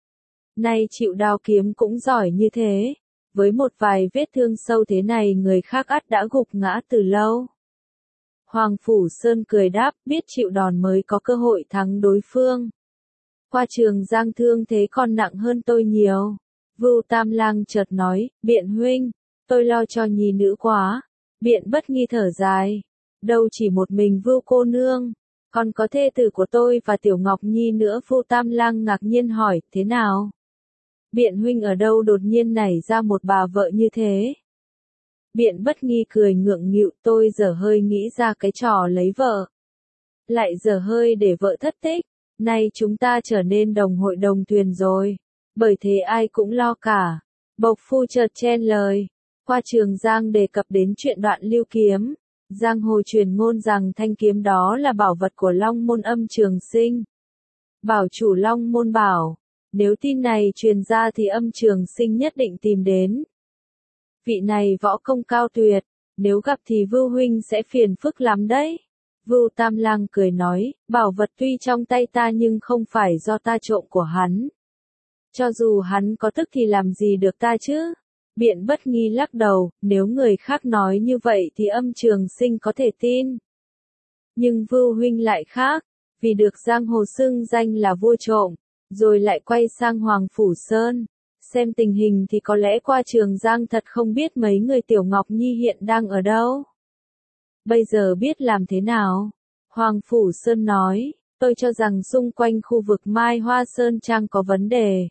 Nay chịu đao kiếm cũng giỏi như thế, với một vài vết thương sâu thế này người khác ắt đã gục ngã từ lâu. Hoàng Phủ Sơn cười đáp, biết chịu đòn mới có cơ hội thắng đối phương. Qua Trường Giang thương thế còn nặng hơn tôi nhiều. Vưu Tam Lang chợt nói, Biện huynh, tôi lo cho nhi nữ quá. Biện Bất Nghi thở dài, đâu chỉ một mình Vưu cô nương, còn có thê tử của tôi và Tiểu Ngọc Nhi nữa. Vưu Tam Lang ngạc nhiên hỏi, thế nào? Biện huynh ở đâu đột nhiên nảy ra một bà vợ như thế? Biện Bất Nghi cười ngượng nghịu, tôi dở hơi nghĩ ra cái trò lấy vợ. Lại dở hơi để vợ thất tích, nay chúng ta trở nên đồng hội đồng thuyền rồi. Bởi thế ai cũng lo cả. Bộc phu chợt chen lời. Qua Trường Giang đề cập đến chuyện đoạn lưu kiếm. Giang hồ truyền ngôn rằng thanh kiếm đó là bảo vật của Long Môn Âm Trường Sinh. Bảo chủ Long Môn bảo, nếu tin này truyền ra thì Âm Trường Sinh nhất định tìm đến. Vị này võ công cao tuyệt, nếu gặp thì Vưu huynh sẽ phiền phức lắm đấy. Vưu Tam Lang cười nói, bảo vật tuy trong tay ta nhưng không phải do ta trộm của hắn. Cho dù hắn có tức thì làm gì được ta chứ? Biện Bất Nghi lắc đầu, nếu người khác nói như vậy thì Âm Trường Sinh có thể tin. Nhưng Vưu huynh lại khác, vì được giang hồ xưng danh là vua trộm, rồi lại quay sang Hoàng Phủ Sơn. Xem tình hình thì có lẽ qua Trường Giang thật không biết mấy người Tiểu Ngọc Nhi hiện đang ở đâu. Bây giờ biết làm thế nào? Hoàng Phủ Sơn nói, tôi cho rằng xung quanh khu vực Mai Hoa Sơn Trang có vấn đề.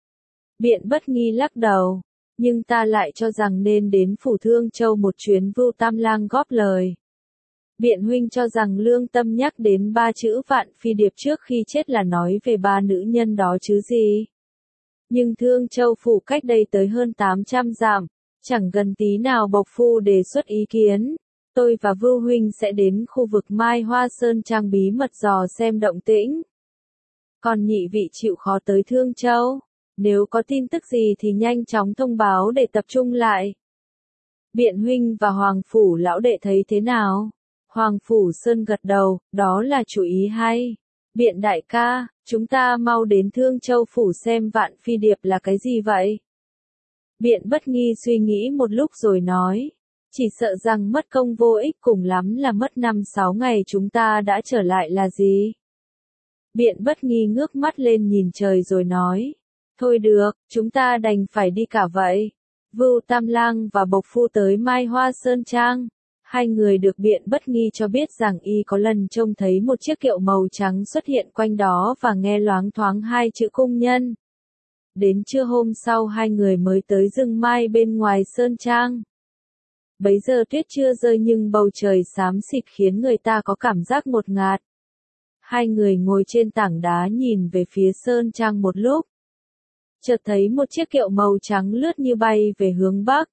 Biện Bất Nghi lắc đầu, nhưng ta lại cho rằng nên đến Phủ Thương Châu một chuyến. Vưu Tam Lang góp lời. Biện huynh cho rằng lương tâm nhắc đến 3 chữ Vạn Phi Điệp trước khi chết là nói về 3 nữ nhân đó chứ gì. Nhưng Thương Châu Phủ cách đây tới hơn 800 dặm, chẳng gần tí nào Bộc Phu đề xuất ý kiến. Tôi và Vưu huynh sẽ đến khu vực Mai Hoa Sơn Trang bí mật dò xem động tĩnh. Còn nhị vị chịu khó tới Thương Châu, nếu có tin tức gì thì nhanh chóng thông báo để tập trung lại. Biện huynh và Hoàng Phủ lão đệ thấy thế nào? Hoàng Phủ Sơn gật đầu, đó là chủ ý hay. Biện đại ca, chúng ta mau đến Thương Châu Phủ xem Vạn Phi Điệp là cái gì vậy? Biện Bất Nghi suy nghĩ một lúc rồi nói, chỉ sợ rằng mất công vô ích, cùng lắm là mất 5-6 ngày chúng ta đã trở lại là gì? Biện Bất Nghi ngước mắt lên nhìn trời rồi nói, thôi được, chúng ta đành phải đi cả vậy. Vưu Tam Lang và Bộc Phu tới Mai Hoa Sơn Trang. Hai người được Biện Bất Nghi cho biết rằng y có lần trông thấy một chiếc kiệu màu trắng xuất hiện quanh đó và nghe loáng thoáng 2 chữ cung nhân. Đến trưa hôm sau hai người mới tới rừng mai bên ngoài Sơn Trang. Bấy giờ tuyết chưa rơi nhưng bầu trời xám xịt khiến người ta có cảm giác ngột ngạt. Hai người ngồi trên tảng đá nhìn về phía Sơn Trang một lúc. Chợt thấy một chiếc kiệu màu trắng lướt như bay về hướng Bắc.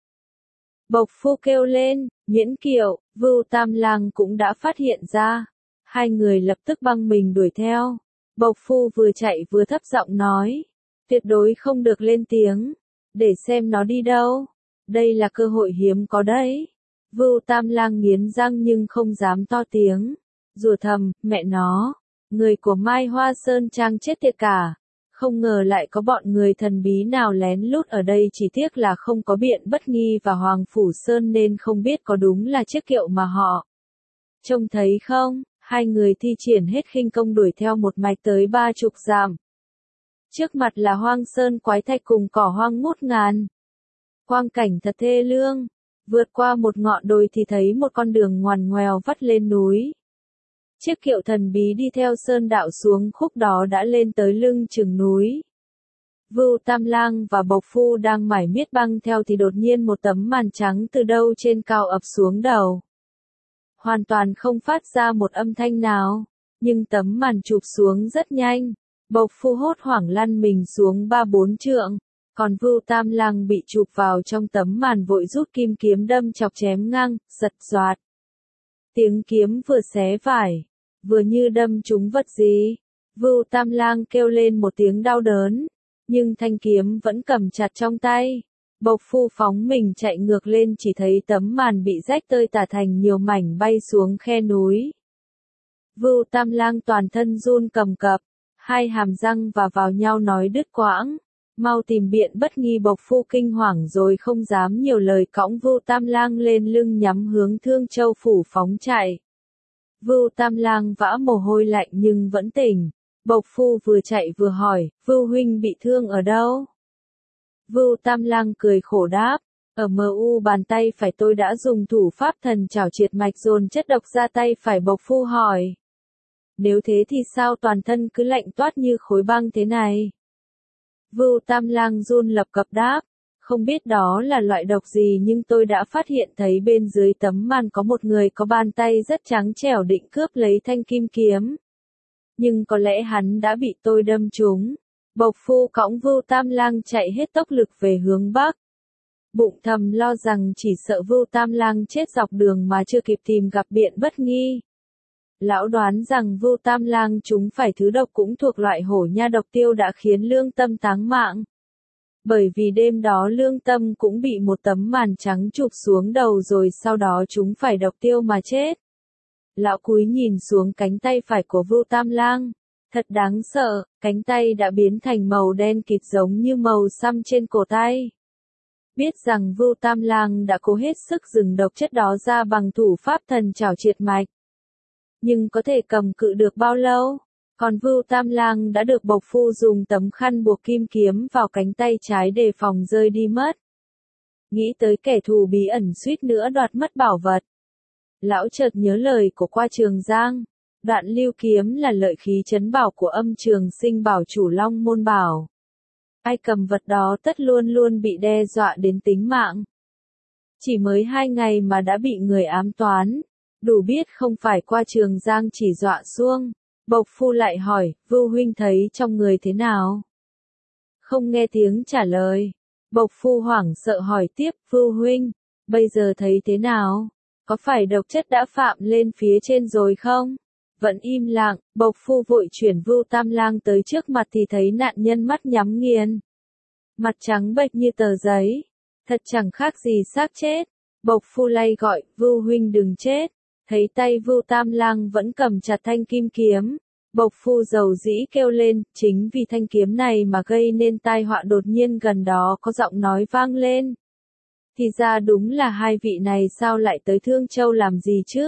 Bộc Phu kêu lên, miễn kiệu. Vưu Tam Lang cũng đã phát hiện ra. Hai người lập tức băng mình đuổi theo. Bộc Phu vừa chạy vừa thấp giọng nói, tuyệt đối không được lên tiếng, để xem nó đi đâu. Đây là cơ hội hiếm có đấy. Vưu Tam Lang nghiến răng nhưng không dám to tiếng. Rủa thầm, mẹ nó, người của Mai Hoa Sơn Trang chết tiệt cả. Không ngờ lại có bọn người thần bí nào lén lút ở đây, chỉ tiếc là không có Biện Bất Nghi và Hoàng Phủ Sơn nên không biết có đúng là chiếc kiệu mà họ trông thấy không. Hai người thi triển hết khinh công đuổi theo một mạch tới 30 dặm. Trước mặt là hoang sơn quái thạch cùng cỏ hoang ngút ngàn. Quang cảnh thật thê lương. Vượt qua một ngọn đồi thì thấy một con đường ngoằn ngoèo vắt lên núi. Chiếc kiệu thần bí đi theo sơn đạo xuống khúc đó đã lên tới lưng chừng núi. Vưu Tam Lang và Bộc Phu đang mải miết băng theo thì đột nhiên một tấm màn trắng từ đâu trên cao ập xuống đầu. Hoàn toàn không phát ra một âm thanh nào, nhưng tấm màn chụp xuống rất nhanh. Bộc Phu hốt hoảng lăn mình xuống 3-4 trượng, còn Vưu Tam Lang bị chụp vào trong tấm màn vội rút kim kiếm đâm chọc chém ngang, giật giọt. Tiếng kiếm vừa xé vải, vừa như đâm trúng vật gì. Vưu Tam Lang kêu lên một tiếng đau đớn, nhưng thanh kiếm vẫn cầm chặt trong tay. Bộc Phu phóng mình chạy ngược lên, chỉ thấy tấm màn bị rách tơi tả thành nhiều mảnh bay xuống khe núi. Vưu Tam Lang toàn thân run cầm cập, hai hàm răng và vào nhau nói đứt quãng. Mau tìm Biện Bất Nghi. Bộc Phu kinh hoàng rồi không dám nhiều lời, cõng Vưu Tam Lang lên lưng nhắm hướng Thương Châu Phủ phóng chạy. Vưu Tam Lang vã mồ hôi lạnh nhưng vẫn tỉnh. Bộc Phu vừa chạy vừa hỏi, Vưu huynh bị thương ở đâu? Vưu Tam Lang cười khổ đáp, ở MU bàn tay phải tôi đã dùng thủ pháp thần chảo triệt mạch dồn chất độc ra tay phải. Bộc Phu hỏi, nếu thế thì sao toàn thân cứ lạnh toát như khối băng thế này? Vưu Tam Lang run lập cập đáp, không biết đó là loại độc gì nhưng tôi đã phát hiện thấy bên dưới tấm màn có một người có bàn tay rất trắng trẻo định cướp lấy thanh kim kiếm. Nhưng có lẽ hắn đã bị tôi đâm trúng. Bộc Phu cõng Vưu Tam Lang chạy hết tốc lực về hướng Bắc. Bụng thầm lo rằng chỉ sợ Vưu Tam Lang chết dọc đường mà chưa kịp tìm gặp Biện Bất Nghi. Lão đoán rằng Vưu Tam Lang chúng phải thứ độc cũng thuộc loại hổ nha độc tiêu đã khiến Lương Tâm táng mạng. Bởi vì đêm đó Lương Tâm cũng bị một tấm màn trắng chụp xuống đầu rồi sau đó chúng phải độc tiêu mà chết. Lão cúi nhìn xuống cánh tay phải của Vưu Tam Lang. Thật đáng sợ, cánh tay đã biến thành màu đen kịt giống như màu xăm trên cổ tay. Biết rằng Vưu Tam Lang đã cố hết sức dừng độc chất đó ra bằng thủ pháp thần chảo triệt mạch. Nhưng có thể cầm cự được bao lâu? Còn Vưu Tam Lang đã được Bộc Phu dùng tấm khăn buộc kim kiếm vào cánh tay trái để phòng rơi đi mất. Nghĩ tới kẻ thù bí ẩn suýt nữa đoạt mất bảo vật. Lão chợt nhớ lời của Qua Trường Giang. Đoạn lưu kiếm là lợi khí trấn bảo của Âm Trường Sinh bảo chủ Long Môn Bảo. Ai cầm vật đó tất luôn luôn bị đe dọa đến tính mạng. Chỉ mới 2 ngày mà đã bị người ám toán. Đủ biết không phải Qua Trường Giang chỉ dọa xuông. Bộc Phu lại hỏi, Vưu huynh thấy trong người thế nào? Không nghe tiếng trả lời. Bộc Phu hoảng sợ hỏi tiếp, Vưu huynh, bây giờ thấy thế nào? Có phải độc chất đã phạm lên phía trên rồi không? Vẫn im lặng, Bộc Phu vội chuyển Vưu Tam Lang tới trước mặt thì thấy nạn nhân mắt nhắm nghiền. Mặt trắng bệch như tờ giấy. Thật chẳng khác gì xác chết. Bộc Phu lay gọi, Vưu huynh đừng chết. Thấy tay Vưu Tam Lang vẫn cầm chặt thanh kim kiếm. Bộc Phu dầu dĩ kêu lên, chính vì thanh kiếm này mà gây nên tai họa đột nhiên gần đó có giọng nói vang lên. Thì ra đúng là hai vị này sao lại tới Thương Châu làm gì chứ?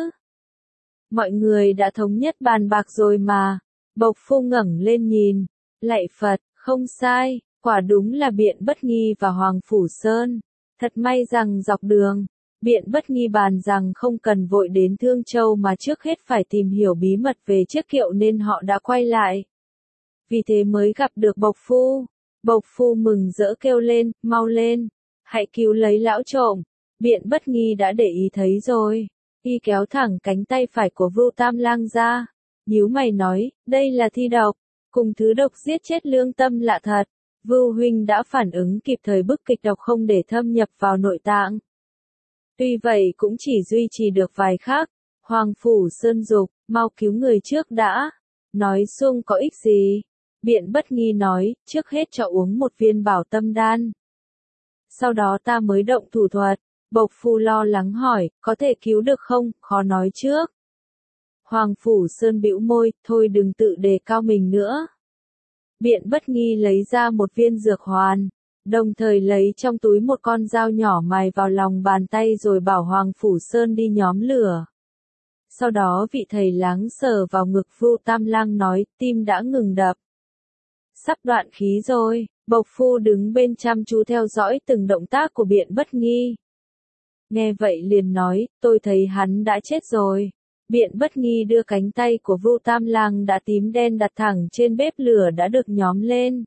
Mọi người đã thống nhất bàn bạc rồi mà. Bộc Phu ngẩng lên nhìn. Lạy Phật, không sai, quả đúng là Biện Bất Nghi và Hoàng Phủ Sơn. Thật may rằng dọc đường, Biện Bất Nghi bàn rằng không cần vội đến Thương Châu mà trước hết phải tìm hiểu bí mật về chiếc kiệu nên họ đã quay lại. Vì thế mới gặp được Bộc Phu. Bộc Phu mừng rỡ kêu lên, mau lên, hãy cứu lấy lão trộm. Biện Bất Nghi đã để ý thấy rồi. Y kéo thẳng cánh tay phải của Vưu Tam Lang ra. Nhíu mày nói, đây là thi độc. Cùng thứ độc giết chết lương tâm lạ thật. Vưu huynh đã phản ứng kịp thời bức kịch độc không để thâm nhập vào nội tạng. Tuy vậy cũng chỉ duy trì được vài khắc. Hoàng Phủ Sơn dục, mau cứu người trước đã. Nói xuông có ích gì? Biện Bất Nghi nói, trước hết cho uống một viên bảo tâm đan. Sau đó ta mới động thủ thuật. Bộc Phu lo lắng hỏi, có thể cứu được không, khó nói trước. Hoàng Phủ Sơn bĩu môi, thôi đừng tự đề cao mình nữa. Biện Bất Nghi lấy ra một viên dược hoàn, đồng thời lấy trong túi một con dao nhỏ mài vào lòng bàn tay rồi bảo Hoàng Phủ Sơn đi nhóm lửa. Sau đó vị thầy láng sờ vào ngực Vưu Tam Lang nói, tim đã ngừng đập. Sắp đoạn khí rồi. Bộc Phu đứng bên chăm chú theo dõi từng động tác của Biện Bất Nghi. Nghe vậy liền nói, tôi thấy hắn đã chết rồi. Biện Bất Nghi đưa cánh tay của Vưu Tam Lang đã tím đen đặt thẳng trên bếp lửa đã được nhóm lên.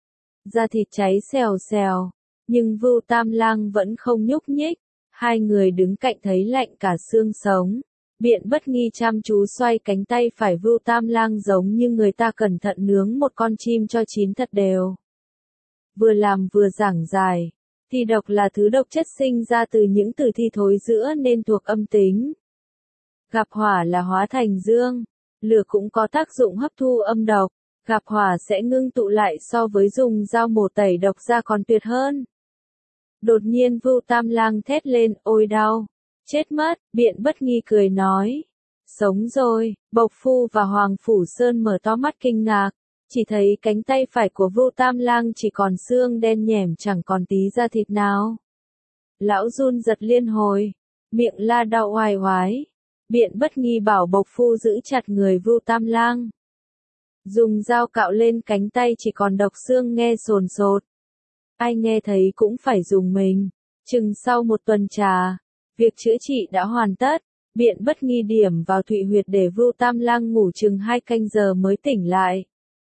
Da thịt cháy xèo xèo, nhưng Vưu Tam Lang vẫn không nhúc nhích. Hai người đứng cạnh thấy lạnh cả xương sống. Biện Bất Nghi chăm chú xoay cánh tay phải Vưu Tam Lang giống như người ta cẩn thận nướng một con chim cho chín thật đều. Vừa làm vừa giảng giải. Thi độc là thứ độc chất sinh ra từ những tử thi thối rữa nên thuộc âm tính. Gặp hỏa là hóa thành dương. Lửa cũng có tác dụng hấp thu âm độc. Gặp hỏa sẽ ngưng tụ lại so với dùng dao mổ tẩy độc ra còn tuyệt hơn. Đột nhiên Vưu Tam Lang thét lên, ôi đau. Chết mất, Biện Bất Nghi cười nói. Sống rồi. Bộc Phu và Hoàng Phủ Sơn mở to mắt kinh ngạc. Chỉ thấy cánh tay phải của Vưu Tam Lang chỉ còn xương đen nhẻm chẳng còn tí da thịt nào. Lão run giật liên hồi. Miệng la đau oai oái. Biện Bất Nghi bảo Bộc Phu giữ chặt người Vưu Tam Lang. Dùng dao cạo lên cánh tay chỉ còn độc xương nghe sồn sột. Ai nghe thấy cũng phải dùng mình. Chừng sau một tuần trà, việc chữa trị đã hoàn tất. Biện Bất Nghi điểm vào thụy huyệt để Vưu Tam Lang ngủ chừng 2 canh giờ mới tỉnh lại.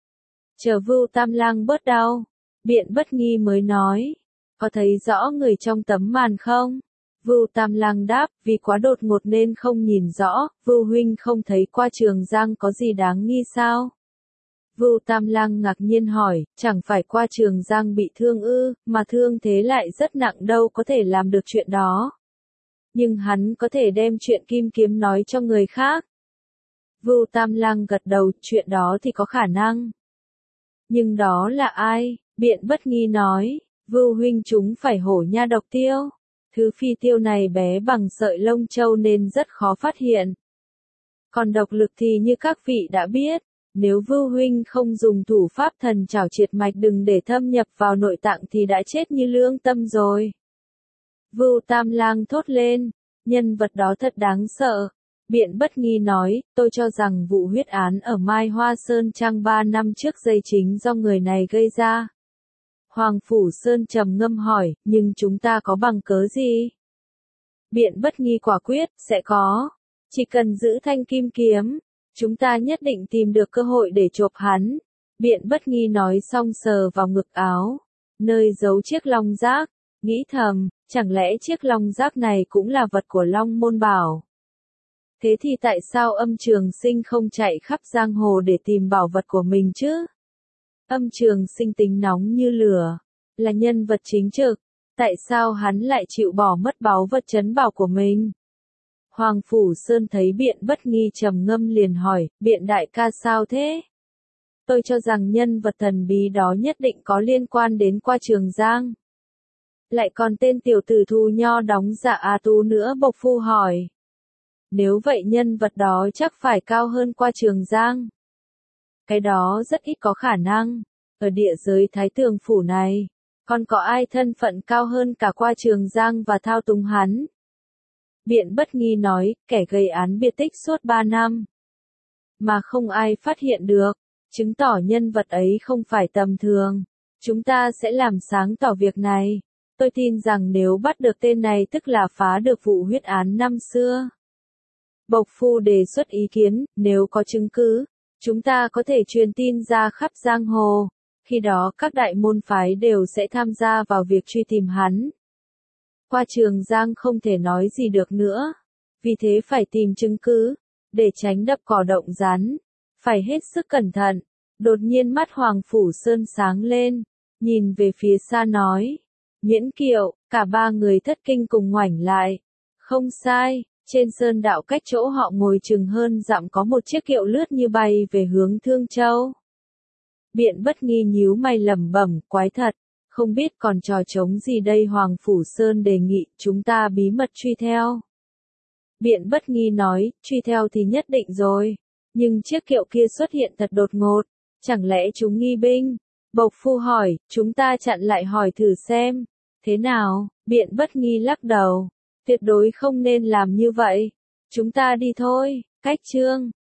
Chờ Vưu Tam Lang bớt đau, Biện Bất Nghi mới nói, có thấy rõ người trong tấm màn không? Vưu Tam Lang đáp, vì quá đột ngột nên không nhìn rõ. Vưu huynh không thấy Qua Trường Giang có gì đáng nghi sao? Vưu Tam Lang ngạc nhiên hỏi, chẳng phải Qua Trường Giang bị thương ư, mà thương thế lại rất nặng đâu có thể làm được chuyện đó. Nhưng hắn có thể đem chuyện kim kiếm nói cho người khác. Vưu Tam Lang gật đầu, chuyện đó thì có khả năng. Nhưng đó là ai? Biện Bất Nghi nói, Vưu huynh chúng phải hổ nha độc tiêu. Thứ phi tiêu này bé bằng sợi lông châu nên rất khó phát hiện. Còn độc lực thì như các vị đã biết, nếu Vưu huynh không dùng thủ pháp thần trảo triệt mạch đừng để thâm nhập vào nội tạng thì đã chết như lương tâm rồi. Vưu Tam Lang thốt lên, nhân vật đó thật đáng sợ. Biện Bất Nghi nói, tôi cho rằng vụ huyết án ở Mai Hoa Sơn Trang 3 năm trước dây chính do người này gây ra. Hoàng Phủ Sơn trầm ngâm hỏi, nhưng chúng ta có bằng cớ gì? Biện Bất Nghi quả quyết, sẽ có. Chỉ cần giữ thanh kim kiếm, chúng ta nhất định tìm được cơ hội để chộp hắn. Biện Bất Nghi nói xong sờ vào ngực áo, nơi giấu chiếc long giác, nghĩ thầm, chẳng lẽ chiếc long giác này cũng là vật của Long Môn Bảo? Thế thì tại sao Âm Trường Sinh không chạy khắp giang hồ để tìm bảo vật của mình chứ? Âm Trường Sinh tính nóng như lửa, là nhân vật chính trực, tại sao hắn lại chịu bỏ mất báu vật trấn bảo của mình? Hoàng Phủ Sơn thấy Biện Bất Nghi trầm ngâm liền hỏi, Biện đại ca sao thế? Tôi cho rằng nhân vật thần bí đó nhất định có liên quan đến Qua Trường Giang. Lại còn tên tiểu tử Thu Nho đóng giả A Tu nữa. Bộc Phu hỏi. Nếu vậy nhân vật đó chắc phải cao hơn Qua Trường Giang. Cái đó rất ít có khả năng. Ở địa giới Thái Tường Phủ này, còn có ai thân phận cao hơn cả Qua Trường Giang và thao túng hắn? Biện Bất Nghi nói, kẻ gây án biệt tích suốt 3 năm. Mà không ai phát hiện được, chứng tỏ nhân vật ấy không phải tầm thường. Chúng ta sẽ làm sáng tỏ việc này. Tôi tin rằng nếu bắt được tên này tức là phá được vụ huyết án năm xưa. Bộc Phu đề xuất ý kiến, nếu có chứng cứ, chúng ta có thể truyền tin ra khắp giang hồ. Khi đó các đại môn phái đều sẽ tham gia vào việc truy tìm hắn. Qua Trường Giang không thể nói gì được nữa. Vì thế phải tìm chứng cứ, để tránh đập cỏ động rắn. Phải hết sức cẩn thận. Đột nhiên mắt Hoàng Phủ Sơn sáng lên, nhìn về phía xa nói. Miễn Kiệu, cả ba người thất kinh cùng ngoảnh lại. Không sai, trên sơn đạo cách chỗ họ ngồi chừng hơn dặm có một chiếc kiệu lướt như bay về hướng Thương Châu. Biện Bất Nghi nhíu mày lẩm bẩm, quái thật, không biết còn trò trống gì đây. Hoàng Phủ Sơn đề nghị chúng ta bí mật truy theo. Biện Bất Nghi nói, truy theo thì nhất định rồi, nhưng chiếc kiệu kia xuất hiện thật đột ngột, chẳng lẽ chúng nghi binh? Bộc Phu hỏi, chúng ta chặn lại hỏi thử xem. Thế nào? Biện Bất Nghi lắc đầu, tuyệt đối không nên làm như vậy. Chúng ta đi thôi. Cách chương